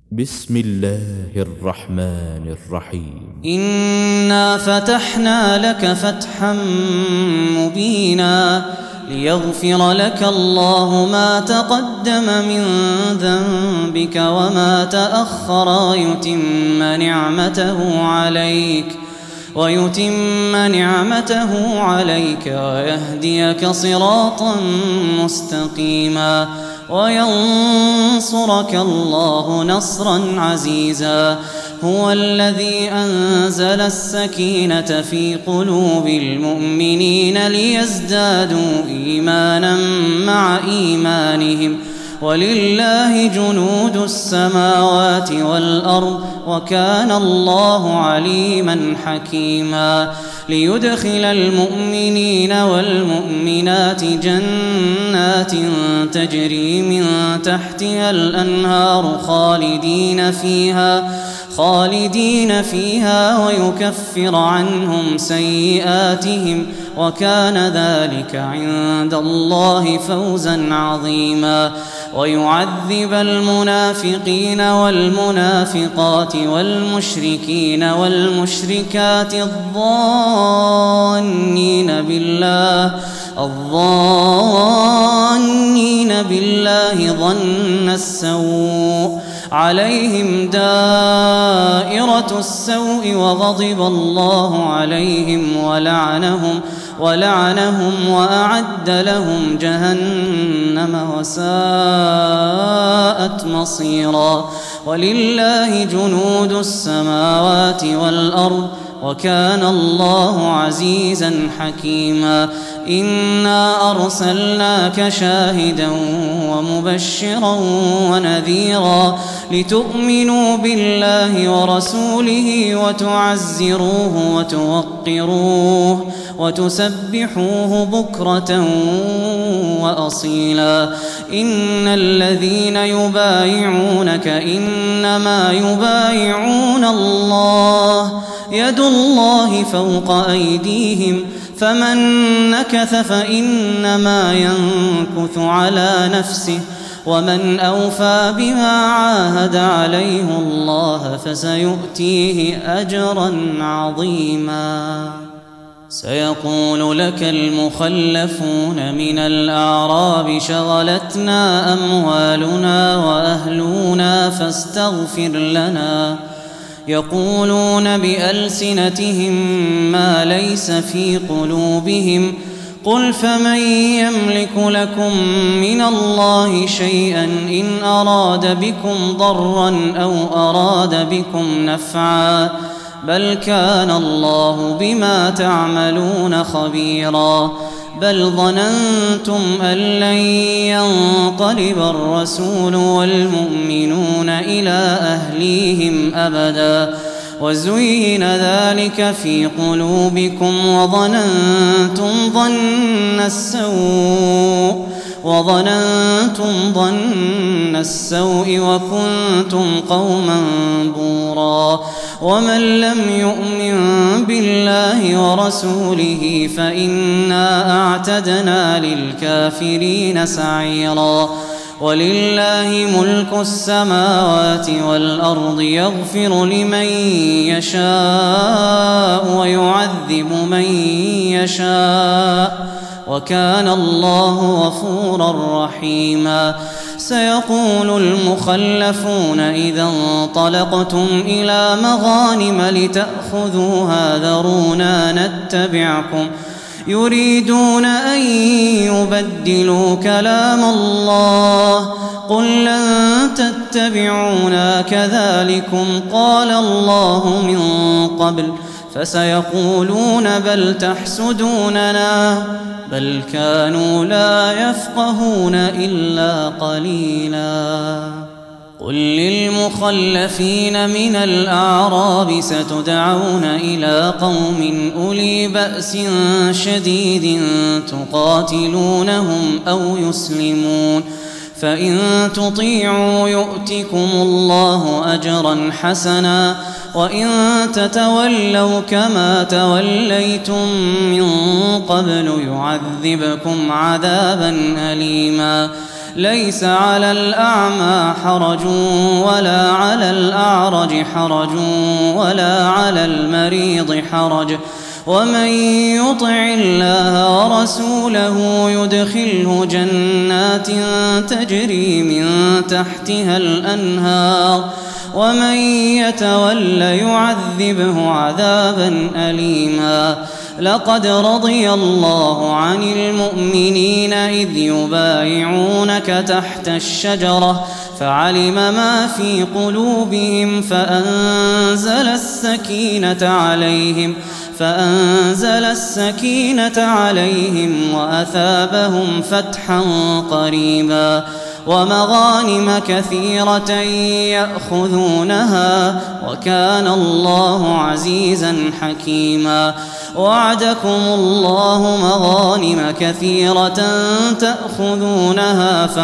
بسم الله الرحمن الرحيم. إنا فتحنا لك فتحا مبينا ليغفر لك الله ما تقدم من ذنبك وما تأخر ويتم نعمته عليك ويهديك صراطا مستقيما وينصرك الله نصرا عزيزا. هو الذي أنزل السكينة في قلوب المؤمنين ليزدادوا إيمانا مع إيمانهم ولله جنود السماوات والأرض وكان الله عليما حكيما. ليدخل المؤمنين والمؤمنات جنات تجري من تحتها الأنهار خالدين فيها ويكفر عنهم سيئاتهم وكان ذلك عند الله فوزا عظيما. ويعذب المنافقين والمنافقات والمشركين والمشركات الظانين بالله ظن السوء عليهم دائرة السوء وغضب الله عليهم ولعنهم وأعد لهم جهنم وساءت مصيرا. ولله جنود السماوات والأرض وكان الله عزيزا حكيما. إنا أرسلناك شاهدا ومبشرا ونذيرا لتؤمنوا بالله ورسوله وتعزروه وتوقروه وتسبحوه بكرة وأصيلا. إن الذين يبايعونك إنما يبايعون الله يد الله فوق أيديهم فمن نكث فإنما ينكث على نفسه ومن أوفى بما عاهد عليه الله فسيؤتيه أجرا عظيما. سيقول لك المخلفون من الأعراب شغلتنا أموالنا وأهلنا فاستغفر لنا يقولون بألسنتهم ما ليس في قلوبهم قل فمن يملك لكم من الله شيئا إن أراد بكم ضرا أو أراد بكم نفعا بل كان الله بما تعملون خبيرا. بل ظننتم أن لن ينقلب الرسول والمؤمنون إلى أهليهم أبدا وزين ذلك في قلوبكم وظننتم ظن السوء وكنتم قوما بورا. ومن لم يؤمن بالله ورسوله فإنا أعتدنا للكافرين سعيرا. ولله ملك السماوات والأرض يغفر لمن يشاء ويعذب من يشاء وكان الله غفورا رحيما. سيقول المخلفون إذا انطلقتم إلى مغانم لتأخذوها ذرونا نتبعكم يريدون أن يبدلوا كلام الله قل لن تتبعونا كذلكم قال الله من قبل فسيقولون بل تحسدوننا بل كانوا لا يفقهون إلا قليلا. قل للمخلفين من الأعراب ستدعون إلى قوم أولي بأس شديد تقاتلونهم أو يسلمون فإن تطيعوا يؤتكم الله أجرا حسنا وإن تتولوا كما توليتم من قبل يعذبكم عذابا أليما. ليس على الأعمى حرج ولا على الأعرج حرج ولا على المريض حرج ومن يطع الله ورسوله يدخله جنات تجري من تحتها الأنهار ومن يتول يعذبه عذابا أليما لقد رضي الله عن المؤمنين إذ يبايعونك تحت الشجرة فعلم ما في قلوبهم فأنزل السكينة عليهم وأثابهم فتحا قريبا ومغانم كثيرة يأخذونها وكان الله عزيزا حكيما وعدكم الله مغانم كثيرة تأخذونها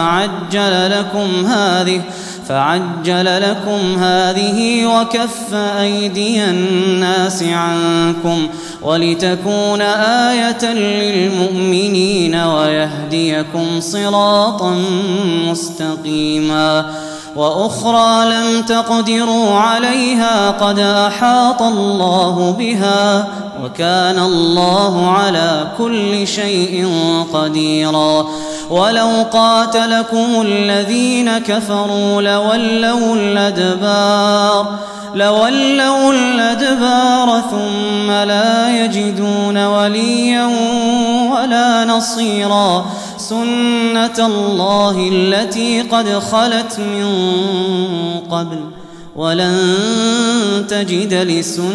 فعجل لكم هذه وكف أيدي الناس عنكم ولتكون آية للمؤمنين ويهديكم صراطا مستقيما وأخرى لم تقدروا عليها قد أحاط الله بها وكان الله على كل شيء قديرا ولو قاتلكم الذين كفروا لولوا الأدبار ثم لا يجدون وليا ولا نصيرا سنة الله التي قد خلت من قبل ولن تجد لسنة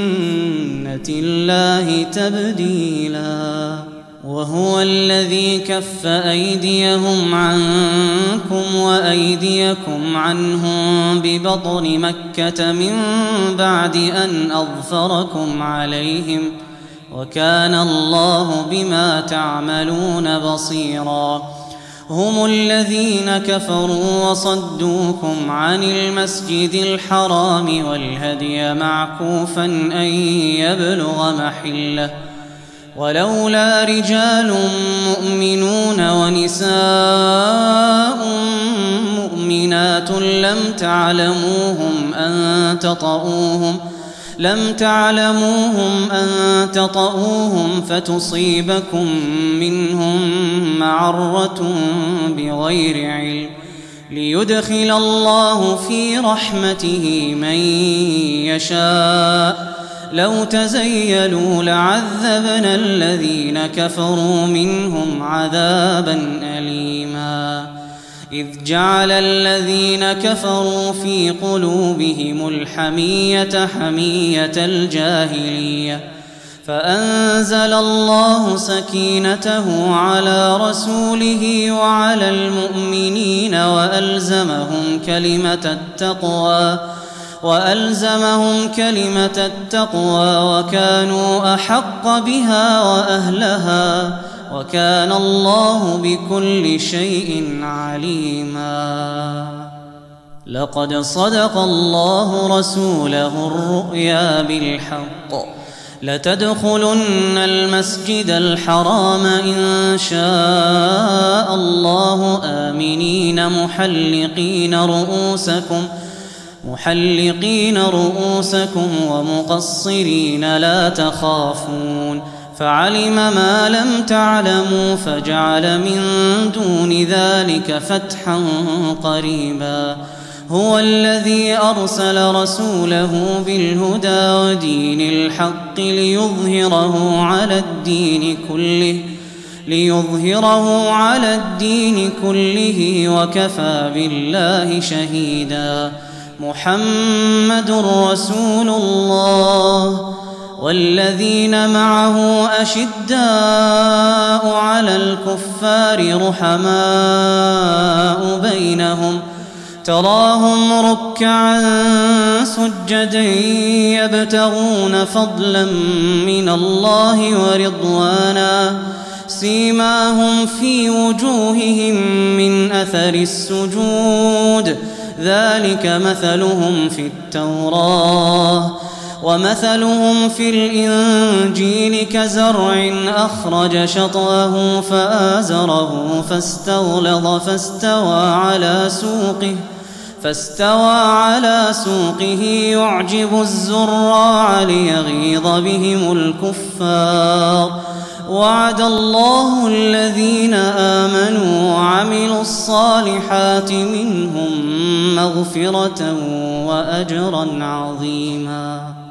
الله تبديلا وهو الذي كف أيديهم عنكم وأيديكم عنهم ببطن مكة من بعد أن أظفركم عليهم وكان الله بما تعملون بصيرا هم الذين كفروا وصدوكم عن المسجد الحرام والهدي معكوفا أن يبلغ محله ولولا رجال مؤمنون ونساء مؤمنات لم تعلموهم أن تطؤوهم فتصيبكم منهم معرة بغير علم ليدخل الله في رحمته من يشاء لو تزيلوا لعذبنا الذين كفروا منهم عذابا أليما إذ جعل الذين كفروا في قلوبهم الحمية حمية الجاهلية فأنزل الله سكينته على رسوله وعلى المؤمنين وألزمهم كلمة التقوى وكانوا أحق بها وأهلها وكان الله بكل شيء عليما لقد صدق الله رسوله الرؤيا بالحق لتدخلن المسجد الحرام إن شاء الله آمنين محلقين رؤوسكم ومقصرين لا تخافون فعلم ما لم تعلموا فجعل من دون ذلك فتحا قريبا هو الذي أرسل رسوله بالهدى ودين الحق ليظهره على الدين كله وكفى بالله شهيدا محمد رسول الله والذين معه أشداء على الكفار رحماء بينهم تراهم ركعا سجدا يبتغون فضلا من الله ورضوانا سيماهم في وجوههم من أثر السجود ذلك مثلهم في التوراة ومثلهم في الإنجيل كزرع أخرج شطأه فآزره فاستغلظ فاستوى على سوقه يعجب الزراع ليغيظ بهم الكفار. وعد الله الذين آمنوا وعملوا الصالحات منهم مغفرة وأجرا عظيما.